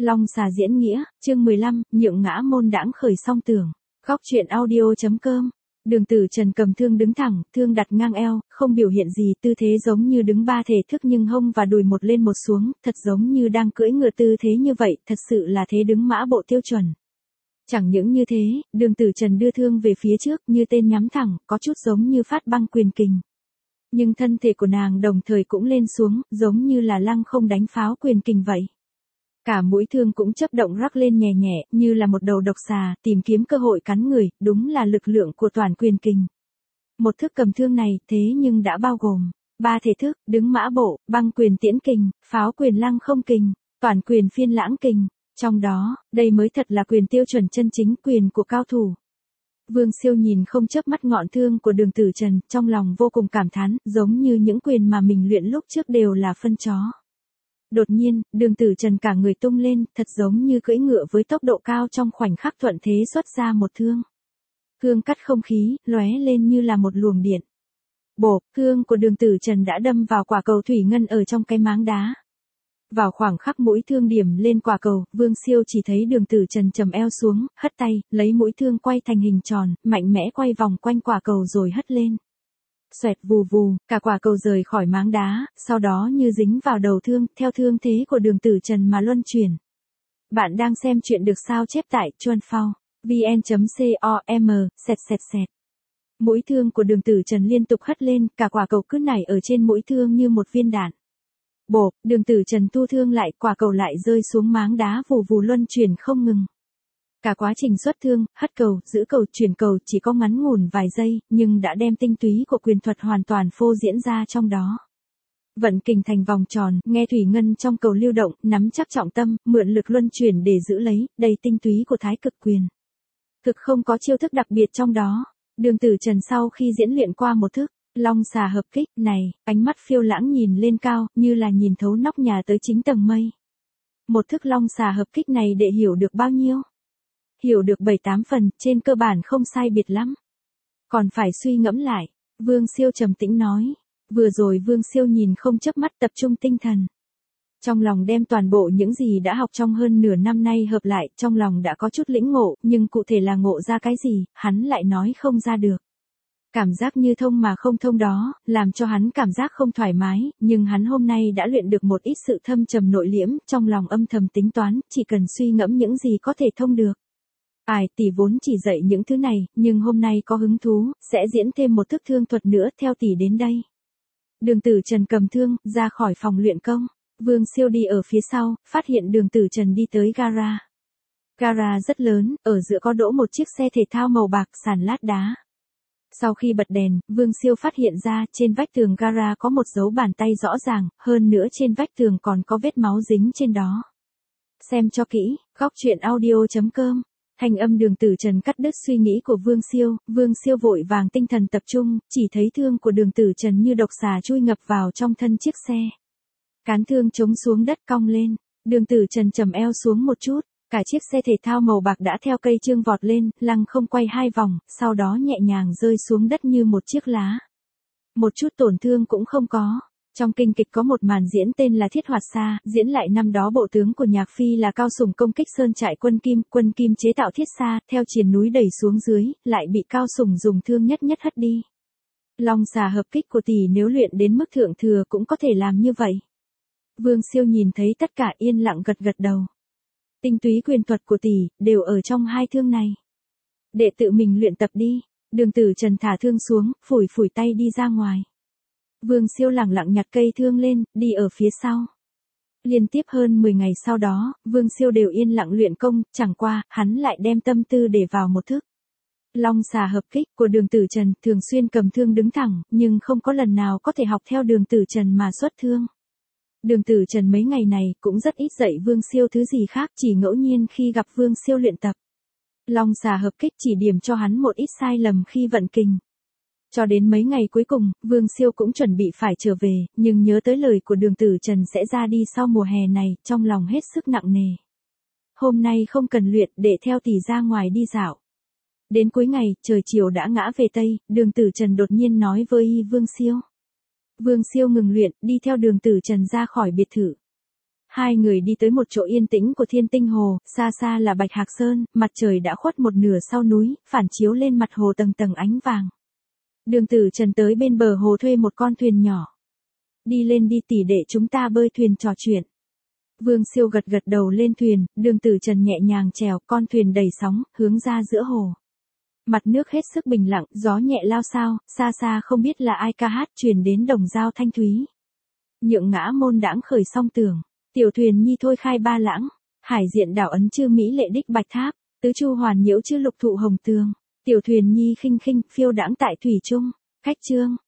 Long xà diễn nghĩa, chương 15, nhượng ngã môn đãng khởi song tường. Góc truyện audio.com. Đường Tử Trần cầm thương đứng thẳng, thương đặt ngang eo, không biểu hiện gì, tư thế giống như đứng ba thể thức nhưng hông và đùi một lên một xuống, thật giống như đang cưỡi ngựa, tư thế như vậy, thật sự là thế đứng mã bộ tiêu chuẩn. Chẳng những như thế, Đường Tử Trần đưa thương về phía trước như tên nhắm thẳng, có chút giống như phát băng quyền kình. Nhưng thân thể của nàng đồng thời cũng lên xuống, giống như là lăng không đánh pháo quyền kình vậy. Cả mũi thương cũng chớp động rắc lên nhẹ nhẹ, như là một đầu độc xà, tìm kiếm cơ hội cắn người, đúng là lực lượng của toàn quyền kình. Một thức cầm thương này, thế nhưng đã bao gồm 3 thể thức, đứng mã bộ, băng quyền tiễn kình, pháo quyền lăng không kình, toàn quyền phiên lãng kình. Trong đó, đây mới thật là quyền tiêu chuẩn chân chính, quyền của cao thủ. Vương Siêu nhìn không chớp mắt ngọn thương của Đường Tử Trần, trong lòng vô cùng cảm thán, giống như những quyền mà mình luyện lúc trước đều là phân chó. Đột nhiên, Đường Tử Trần cả người tung lên, thật giống như cưỡi ngựa với tốc độ cao, trong khoảnh khắc thuận thế xuất ra một thương. Thương cắt không khí, lóe lên như là một luồng điện. Bộp, thương của Đường Tử Trần đã đâm vào quả cầu thủy ngân ở trong cái máng đá. Vào khoảng khắc mũi thương điểm lên quả cầu, Vương Siêu chỉ thấy Đường Tử Trần trầm eo xuống, hất tay, lấy mũi thương quay thành hình tròn, mạnh mẽ quay vòng quanh quả cầu rồi hất lên. Xoẹt vù vù, cả quả cầu rời khỏi máng đá, sau đó như dính vào đầu thương, theo thương thế của Đường Tử Trần mà luân chuyển. Bạn đang xem chuyện được sao chép tại Chuanphao, vn.com/. Mũi thương của Đường Tử Trần liên tục hất lên, cả quả cầu cứ nảy ở trên mũi thương như một viên đạn. Bộp, Đường Tử Trần thu thương lại, quả cầu lại rơi xuống máng đá vù vù luân chuyển không ngừng. Cả quá trình xuất thương, hất cầu, giữ cầu, chuyển cầu chỉ có ngắn ngủn vài giây, nhưng đã đem tinh túy của quyền thuật hoàn toàn phô diễn ra trong đó. Vận kình thành vòng tròn, nghe thủy ngân trong cầu lưu động, nắm chắc trọng tâm, mượn lực luân chuyển để giữ lấy, đầy tinh túy của thái cực quyền. Thực không có chiêu thức đặc biệt trong đó. Đường Tử Trần sau khi diễn luyện qua một thức Long xà hợp kích này, ánh mắt phiêu lãng nhìn lên cao, như là nhìn thấu nóc nhà tới chính tầng mây. Một thức Long xà hợp kích này để hiểu được bao nhiêu? Hiểu được 7-8 phần, trên cơ bản không sai biệt lắm. Còn phải suy ngẫm lại, Vương Siêu trầm tĩnh nói. Vừa rồi Vương Siêu nhìn không chớp mắt, tập trung tinh thần. Trong lòng đem toàn bộ những gì đã học trong hơn nửa năm nay hợp lại, trong lòng đã có chút lĩnh ngộ, nhưng cụ thể là ngộ ra cái gì, hắn lại nói không ra được. Cảm giác như thông mà không thông đó, làm cho hắn cảm giác không thoải mái, nhưng hắn hôm nay đã luyện được một ít sự thâm trầm nội liễm, trong lòng âm thầm tính toán, chỉ cần suy ngẫm những gì có thể thông được. Ai tỷ vốn chỉ dạy những thứ này, nhưng hôm nay có hứng thú, sẽ diễn thêm một thức thương thuật nữa, theo tỷ đến đây. Đường Tử Trần cầm thương, ra khỏi phòng luyện công. Vương Siêu đi ở phía sau, phát hiện Đường Tử Trần đi tới gara. Gara rất lớn, ở giữa có đỗ một chiếc xe thể thao màu bạc, sàn lát đá. Sau khi bật đèn, Vương Siêu phát hiện ra, trên vách tường gara có một dấu bàn tay rõ ràng, hơn nữa trên vách tường còn có vết máu dính trên đó. Xem cho kỹ, góc truyện audio.com. Thanh âm Đường Tử Trần cắt đứt suy nghĩ của Vương Siêu vội vàng tinh thần tập trung, chỉ thấy thương của Đường Tử Trần như độc xà chui ngập vào trong thân chiếc xe. Cán thương chống xuống đất cong lên, Đường Tử Trần trầm eo xuống một chút, cả chiếc xe thể thao màu bạc đã theo cây chương vọt lên, lăng không quay 2 vòng, sau đó nhẹ nhàng rơi xuống đất như một chiếc lá. Một chút tổn thương cũng không có. Trong kinh kịch có một màn diễn tên là Thiết Hoạt Sa, diễn lại năm đó bộ tướng của Nhạc Phi là Cao Sùng công kích sơn trại quân Kim chế tạo thiết sa, theo triền núi đẩy xuống dưới, lại bị Cao Sùng dùng thương nhất hất đi. Long xà hợp kích của tỷ nếu luyện đến mức thượng thừa cũng có thể làm như vậy. Vương Siêu nhìn thấy tất cả yên lặng gật đầu. Tinh túy quyền thuật của tỷ, đều ở trong hai thương này. Đệ tự mình luyện tập đi. Đường Tử Trần thả thương xuống, phủi tay đi ra ngoài. Vương Siêu lẳng lặng nhặt cây thương lên, đi ở phía sau. Liên tiếp hơn 10 ngày sau đó, Vương Siêu đều yên lặng luyện công, chẳng qua, hắn lại đem tâm tư để vào một thức Long xà hợp kích của Đường Tử Trần, thường xuyên cầm thương đứng thẳng, nhưng không có lần nào có thể học theo Đường Tử Trần mà xuất thương. Đường Tử Trần mấy ngày này cũng rất ít dạy Vương Siêu thứ gì khác, chỉ ngẫu nhiên khi gặp Vương Siêu luyện tập. Long xà hợp kích chỉ điểm cho hắn một ít sai lầm khi vận kình. Cho đến mấy ngày cuối cùng, Vương Siêu cũng chuẩn bị phải trở về, nhưng nhớ tới lời của Đường Tử Trần sẽ ra đi sau mùa hè này, trong lòng hết sức nặng nề. Hôm nay không cần luyện, để theo tỷ ra ngoài đi dạo. Đến cuối ngày, trời chiều đã ngã về Tây, Đường Tử Trần đột nhiên nói với Vương Siêu. Vương Siêu ngừng luyện, đi theo Đường Tử Trần ra khỏi biệt thự. Hai người đi tới một chỗ yên tĩnh của Thiên Tinh Hồ, xa xa là Bạch Hạc Sơn, mặt trời đã khuất một nửa sau núi, phản chiếu lên mặt hồ tầng tầng ánh vàng. Đường Tử Trần tới bên bờ hồ thuê một con thuyền nhỏ. Đi lên đi tỷ để chúng ta bơi thuyền trò chuyện. Vương Siêu gật gật đầu lên thuyền, Đường Tử Trần nhẹ nhàng chèo con thuyền đầy sóng, hướng ra giữa hồ. Mặt nước hết sức bình lặng, gió nhẹ lao sao, xa xa không biết là ai ca hát truyền đến đồng dao thanh thúy. Nhượng ngã môn đãng khởi song tường, tiểu thuyền nhi thôi khai ba lãng, hải diện đảo ấn chư mỹ lệ đích bạch tháp, tứ chu hoàn nhiễu chư lục thụ hồng tường, tiểu thuyền nhi khinh khinh phiêu đãng tại thủy trung. Khách chương